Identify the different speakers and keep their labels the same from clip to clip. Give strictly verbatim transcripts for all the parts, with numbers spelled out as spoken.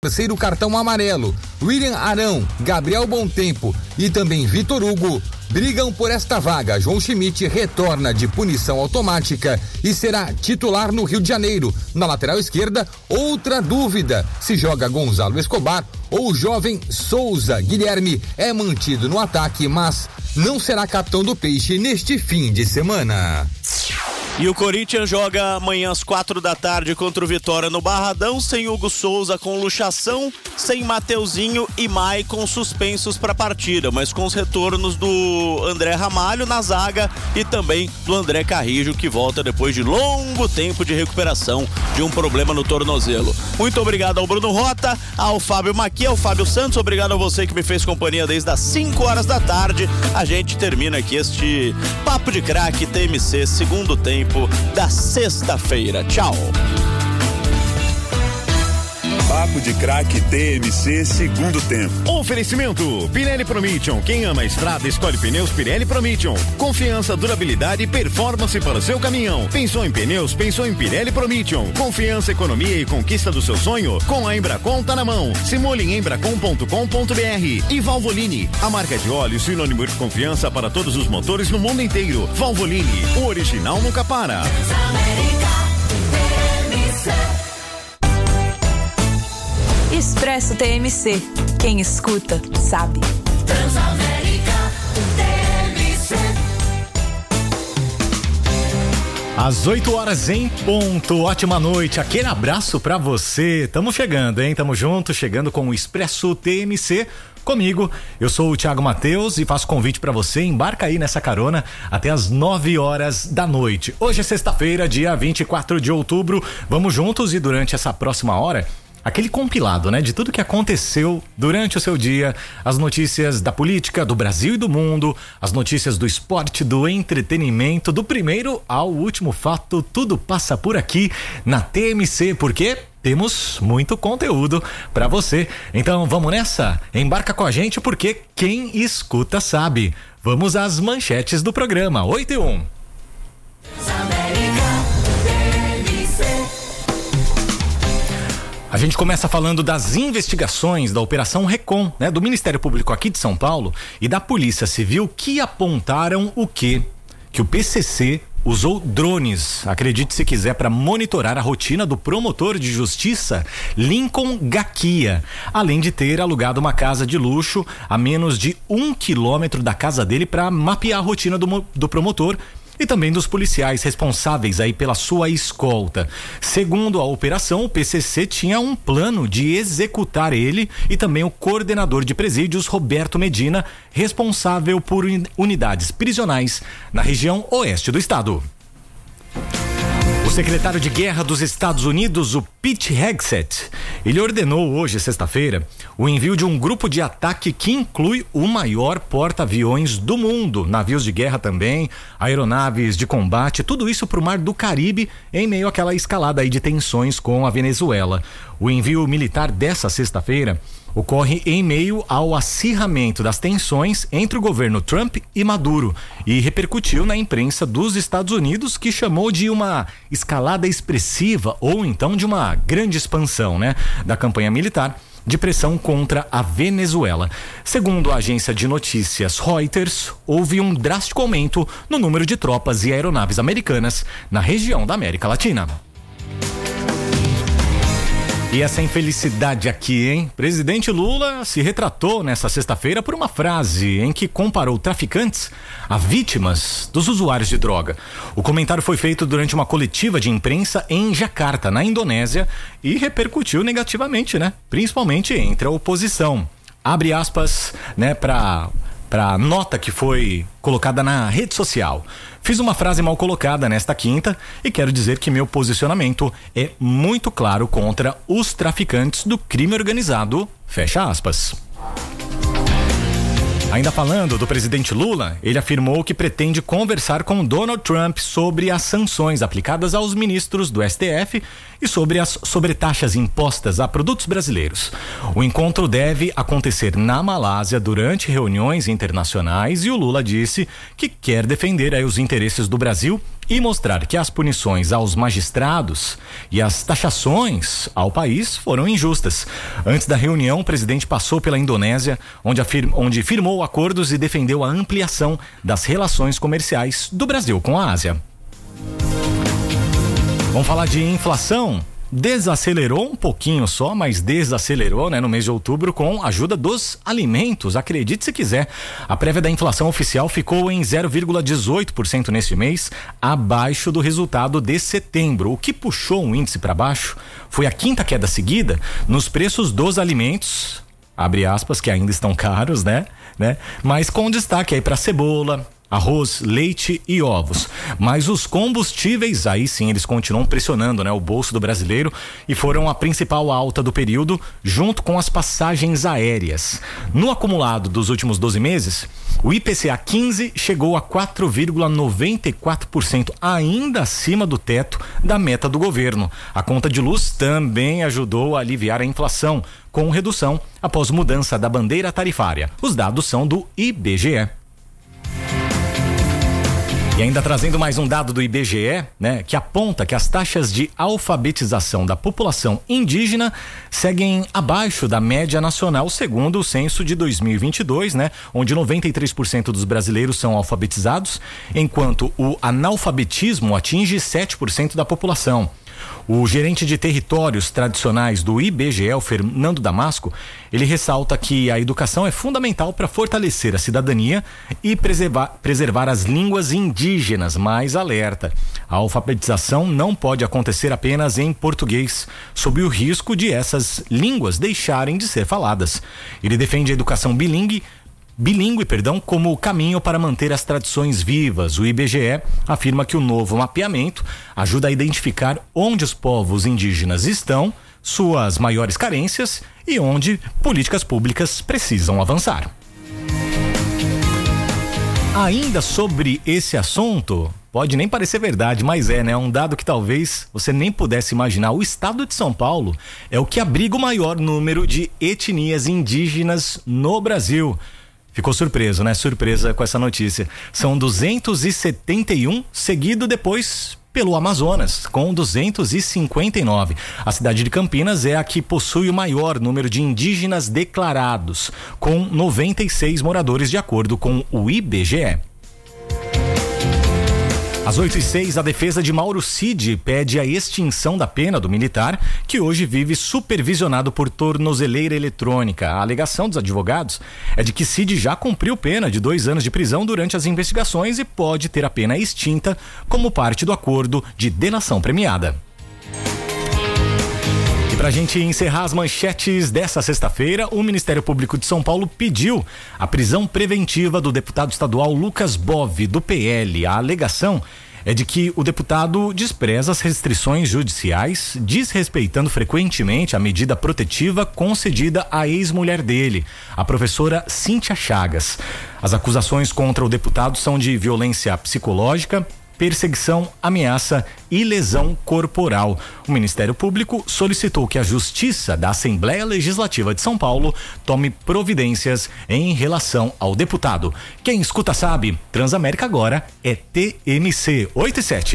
Speaker 1: Terceiro cartão amarelo. William Arão, Gabriel Bontempo e também Vitor Hugo brigam por esta vaga. João Schmidt retorna de punição automática e será titular no Rio de Janeiro. Na lateral esquerda, outra dúvida: se joga Gonzalo Escobar ou o jovem Souza. Guilherme é mantido no ataque, mas não será capitão do Peixe neste fim de semana.
Speaker 2: E o Corinthians joga amanhã às quatro da tarde contra o Vitória no Barradão, sem Hugo Souza com luxação, sem Mateuzinho e Maicon suspensos para a partida, mas com os retornos do André Ramalho na zaga e também do André Carrijo, que volta depois de longo tempo de recuperação de um problema no tornozelo. Muito obrigado ao Bruno Rota, ao Fábio Maqui, ao Fábio Santos, obrigado a você que me fez companhia desde as cinco horas da tarde. A gente termina aqui este Papo de Craque T M C, segundo tempo da sexta-feira. Tchau.
Speaker 3: Papo de Craque T M C, segundo tempo.
Speaker 4: Oferecimento Pirelli Promission. Quem ama a estrada escolhe pneus Pirelli Promission. Confiança, durabilidade e performance para o seu caminhão. Pensou em pneus? Pensou em Pirelli Promission. Confiança, economia e conquista do seu sonho? Com a Embracon tá na mão. Simule em embracon ponto com ponto b r. E Valvoline, a marca de óleo sinônimo de confiança para todos os motores no mundo inteiro. Valvoline, o original nunca para.
Speaker 5: Expresso T M C. Quem escuta, sabe.
Speaker 6: Transamérica T M C.
Speaker 7: Às oito horas em ponto. Ótima noite. Aquele abraço pra você. Tamo chegando, hein? Tamo junto, chegando com o Expresso T M C. Comigo, eu sou o Thiago Mateus e faço convite pra você, embarca aí nessa carona até as nove horas da noite. Hoje é sexta-feira, dia vinte e quatro de outubro. Vamos juntos e durante essa próxima hora, aquele compilado, né, de tudo que aconteceu durante o seu dia, as notícias da política, do Brasil e do mundo, as notícias do esporte, do entretenimento, do primeiro ao último fato, tudo passa por aqui na T M C, porque temos muito conteúdo pra você. Então vamos nessa? Embarca com a gente porque quem escuta sabe. Vamos às manchetes do programa. oito e um. A gente começa falando das investigações da Operação Recon, né, do Ministério Público aqui de São Paulo e da Polícia Civil, que apontaram o quê? Que o P C C usou drones, acredite se quiser, para monitorar a rotina do promotor de justiça Lincoln Gaquia, além de ter alugado uma casa de luxo a menos de um quilômetro da casa dele para mapear a rotina do, do promotor e também dos policiais responsáveis aí pela sua escolta. Segundo a operação, o P C C tinha um plano de executar ele e também o coordenador de presídios, Roberto Medina, responsável por unidades prisionais na região oeste do estado. O secretário de Guerra dos Estados Unidos, o Pete Hegseth, ele ordenou hoje, sexta-feira, o envio de um grupo de ataque que inclui o maior porta-aviões do mundo, navios de guerra também, aeronaves de combate, tudo isso para o Mar do Caribe, em meio àquela escalada aí de tensões com a Venezuela. O envio militar dessa sexta-feira ocorre em meio ao acirramento das tensões entre o governo Trump e Maduro e repercutiu na imprensa dos Estados Unidos, que chamou de uma escalada expressiva ou então de uma grande expansão, né, da campanha militar de pressão contra a Venezuela. Segundo a agência de notícias Reuters, houve um drástico aumento no número de tropas e aeronaves americanas na região da América Latina. E essa infelicidade aqui, hein? Presidente Lula se retratou nessa sexta-feira por uma frase em que comparou traficantes a vítimas dos usuários de droga. O comentário foi feito durante uma coletiva de imprensa em Jacarta, na Indonésia, e repercutiu negativamente, né? Principalmente entre a oposição. Abre aspas, né, para para nota que foi colocada na rede social. Fiz uma frase mal colocada nesta quinta e quero dizer que meu posicionamento é muito claro contra os traficantes do crime organizado, fecha aspas. Ainda falando do presidente Lula, ele afirmou que pretende conversar com Donald Trump sobre as sanções aplicadas aos ministros do S T F e sobre as sobretaxas impostas a produtos brasileiros. O encontro deve acontecer na Malásia durante reuniões internacionais e o Lula disse que quer defender aí os interesses do Brasil e mostrar que as punições aos magistrados e as taxações ao país foram injustas. Antes da reunião, o presidente passou pela Indonésia, onde, afirma, onde firmou acordos e defendeu a ampliação das relações comerciais do Brasil com a Ásia. Vamos falar de inflação. Desacelerou um pouquinho só, mas desacelerou, né, no mês de outubro com a ajuda dos alimentos. Acredite se quiser. A prévia da inflação oficial ficou em zero vírgula dezoito por cento neste mês, abaixo do resultado de setembro. O que puxou o índice para baixo foi a quinta queda seguida nos preços dos alimentos, abre aspas, que ainda estão caros, né? né? Mas com destaque aí para cebola, arroz, leite e ovos. Mas os combustíveis, aí sim, eles continuam pressionando, né, o bolso do brasileiro e foram a principal alta do período, junto com as passagens aéreas. No acumulado dos últimos doze meses, o I P C A quinze chegou a quatro vírgula noventa e quatro por cento, ainda acima do teto da meta do governo. A conta de luz também ajudou a aliviar a inflação, com redução após mudança da bandeira tarifária. Os dados são do I B G E. E ainda trazendo mais um dado do I B G E, né, que aponta que as taxas de alfabetização da população indígena seguem abaixo da média nacional, segundo o censo de dois mil e vinte e dois, né, onde noventa e três por cento dos brasileiros são alfabetizados, enquanto o analfabetismo atinge sete por cento da população. O gerente de territórios tradicionais do I B G E, o Fernando Damasco, ele ressalta que a educação é fundamental para fortalecer a cidadania e preservar, preservar as línguas indígenas, mas alerta: a alfabetização não pode acontecer apenas em português, sob o risco de essas línguas deixarem de ser faladas. Ele defende a educação bilíngue Bilingue, perdão, como caminho para manter as tradições vivas. O I B G E afirma que o novo mapeamento ajuda a identificar onde os povos indígenas estão, suas maiores carências e onde políticas públicas precisam avançar. Ainda sobre esse assunto, pode nem parecer verdade, mas é, né? Um dado que talvez você nem pudesse imaginar. O estado de São Paulo é o que abriga o maior número de etnias indígenas no Brasil. Ficou surpreso, né? Surpresa com essa notícia. São duzentos e setenta e um, seguido depois pelo Amazonas, com duzentos e cinquenta e nove. A cidade de Campinas é a que possui o maior número de indígenas declarados, com noventa e seis moradores, de acordo com o I B G E. Às oito e seis, a defesa de Mauro Cid pede a extinção da pena do militar, que hoje vive supervisionado por tornozeleira eletrônica. A alegação dos advogados é de que Cid já cumpriu pena de dois anos de prisão durante as investigações e pode ter a pena extinta como parte do acordo de delação premiada. E pra gente encerrar as manchetes dessa sexta-feira, o Ministério Público de São Paulo pediu a prisão preventiva do deputado estadual Lucas Bove, do P L. A alegação é de que o deputado despreza as restrições judiciais, desrespeitando frequentemente a medida protetiva concedida à ex-mulher dele, a professora Cíntia Chagas. As acusações contra o deputado são de violência psicológica, perseguição, ameaça e lesão corporal. O Ministério Público solicitou que a Justiça da Assembleia Legislativa de São Paulo tome providências em relação ao deputado. Quem escuta sabe, Transamérica agora é T M C oito e sete.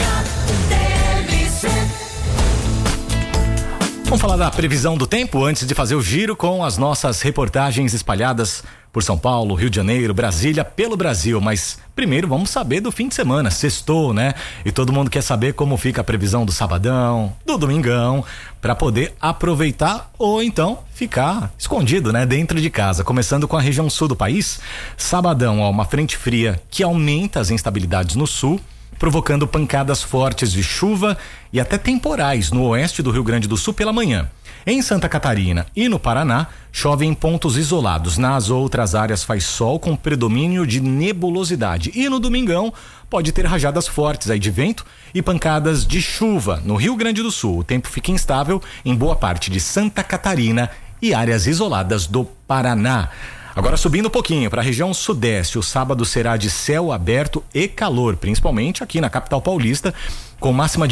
Speaker 7: Vamos falar da previsão do tempo antes de fazer o giro com as nossas reportagens espalhadas por São Paulo, Rio de Janeiro, Brasília, pelo Brasil. Mas primeiro vamos saber do fim de semana, sextou, né? E todo mundo quer saber como fica a previsão do sabadão, do domingão, para poder aproveitar ou então ficar escondido, né? Dentro de casa. Começando com a região sul do país, sabadão, ó, uma frente fria que aumenta as instabilidades no sul, provocando pancadas fortes de chuva e até temporais no oeste do Rio Grande do Sul pela manhã. Em Santa Catarina e no Paraná, chove em pontos isolados. Nas outras áreas faz sol com predomínio de nebulosidade. E no domingão pode ter rajadas fortes aí de vento e pancadas de chuva. No Rio Grande do Sul, o tempo fica instável em boa parte de Santa Catarina e áreas isoladas do Paraná. Agora subindo um pouquinho para a região sudeste, o sábado será de céu aberto e calor, principalmente aqui na capital paulista, com máxima de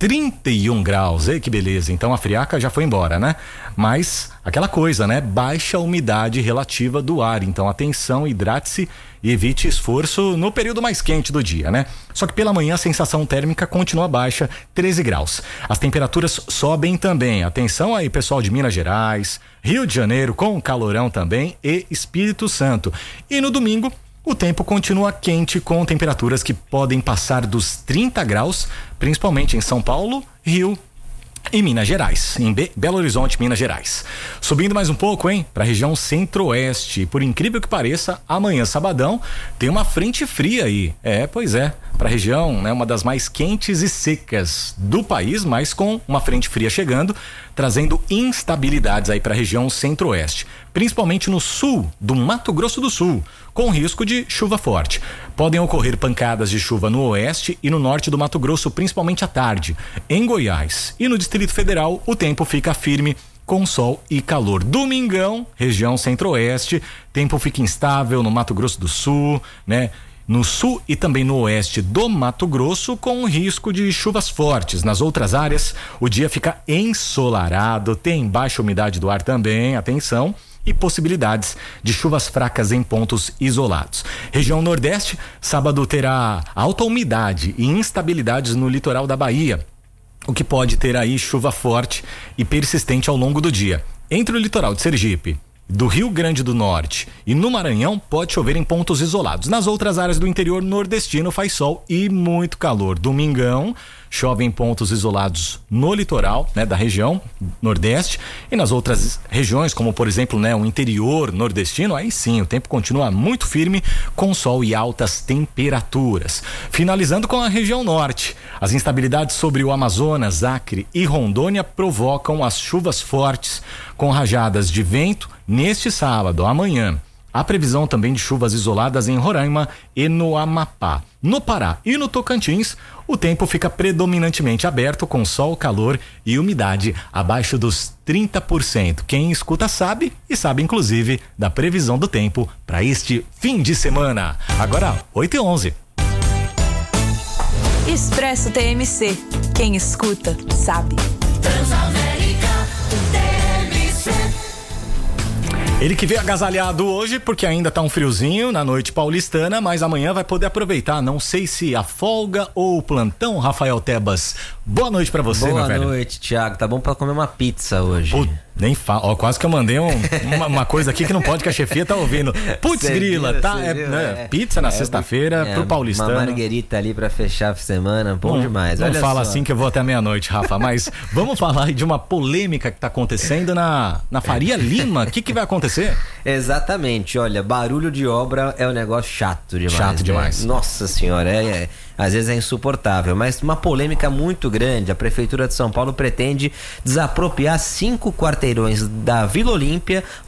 Speaker 7: trinta e um graus. Ei, que beleza. Então a friaca já foi embora, né? Mas aquela coisa, né? Baixa umidade relativa do ar. Então atenção, hidrate-se e evite esforço no período mais quente do dia, né? Só que pela manhã a sensação térmica continua baixa, treze graus. As temperaturas sobem também. Atenção aí, pessoal de Minas Gerais, Rio de Janeiro com calorão também e Espírito Santo. E no domingo o tempo continua quente com temperaturas que podem passar dos trinta graus, principalmente em São Paulo, Rio e Minas Gerais, em Be- Belo Horizonte, Minas Gerais. Subindo mais um pouco, hein, para a região centro-oeste. Por incrível que pareça, amanhã, sabadão, tem uma frente fria aí. É, pois é, para a região, né, uma das mais quentes e secas do país, mas com uma frente fria chegando, trazendo instabilidades aí para a região centro-oeste, principalmente no sul do Mato Grosso do Sul, com risco de chuva forte. Podem ocorrer pancadas de chuva no oeste e no norte do Mato Grosso, principalmente à tarde. Em Goiás e no Distrito Federal, o tempo fica firme com sol e calor. Domingão, região centro-oeste, tempo fica instável no Mato Grosso do Sul, né? No sul e também no oeste do Mato Grosso, com risco de chuvas fortes. Nas outras áreas, o dia fica ensolarado, tem baixa umidade do ar também, atenção, e possibilidades de chuvas fracas em pontos isolados. Região Nordeste, sábado terá alta umidade e instabilidades no litoral da Bahia, o que pode ter aí chuva forte e persistente ao longo do dia. Entre o litoral de Sergipe, do Rio Grande do Norte e no Maranhão pode chover em pontos isolados. Nas outras áreas do interior nordestino faz sol e muito calor. Domingão chove em pontos isolados no litoral, né, da região nordeste, e nas outras regiões, como por exemplo, né, o interior nordestino, aí sim o tempo continua muito firme com sol e altas temperaturas. Finalizando com a região norte, as instabilidades sobre o Amazonas, Acre e Rondônia provocam as chuvas fortes com rajadas de vento neste sábado, amanhã. Há previsão também de chuvas isoladas em Roraima e no Amapá. No Pará e no Tocantins, o tempo fica predominantemente aberto com sol, calor e umidade abaixo dos trinta por cento. Quem escuta sabe e sabe inclusive da previsão do tempo para este fim de semana. Agora, oito e onze.
Speaker 5: Expresso T M C. Quem escuta sabe.
Speaker 6: Transamérica T M C.
Speaker 7: Ele que veio agasalhado hoje porque ainda tá um friozinho na noite paulistana, mas amanhã vai poder aproveitar, não sei se a folga ou o plantão. Rafael Tebas, boa noite pra você,
Speaker 8: boa
Speaker 7: meu velho.
Speaker 8: Boa noite, Thiago, tá bom pra comer uma pizza hoje.
Speaker 7: Pô, nem fala, ó, quase que eu mandei um, uma, uma coisa aqui que não pode, que a chefia tá ouvindo. Putz, grila, viu, tá? É,
Speaker 8: viu,
Speaker 7: né,
Speaker 8: é,
Speaker 7: pizza na
Speaker 8: é,
Speaker 7: sexta-feira
Speaker 8: é,
Speaker 7: pro paulistano.
Speaker 8: Uma marguerita ali pra fechar a semana, bom
Speaker 7: não,
Speaker 8: demais.
Speaker 7: Não
Speaker 8: Olha
Speaker 7: fala
Speaker 8: só.
Speaker 7: assim que eu vou até meia-noite, Rafa, mas vamos falar de uma polêmica que tá acontecendo na, na Faria Lima. O que que vai acontecer?
Speaker 8: Exatamente, olha, barulho de obra é um negócio chato demais.
Speaker 7: Chato
Speaker 8: né?
Speaker 7: demais.
Speaker 8: Nossa senhora, é, é, às vezes é insuportável, mas uma polêmica muito grande. A Prefeitura de São Paulo pretende desapropriar cinco quarteirões da Vila Olímpia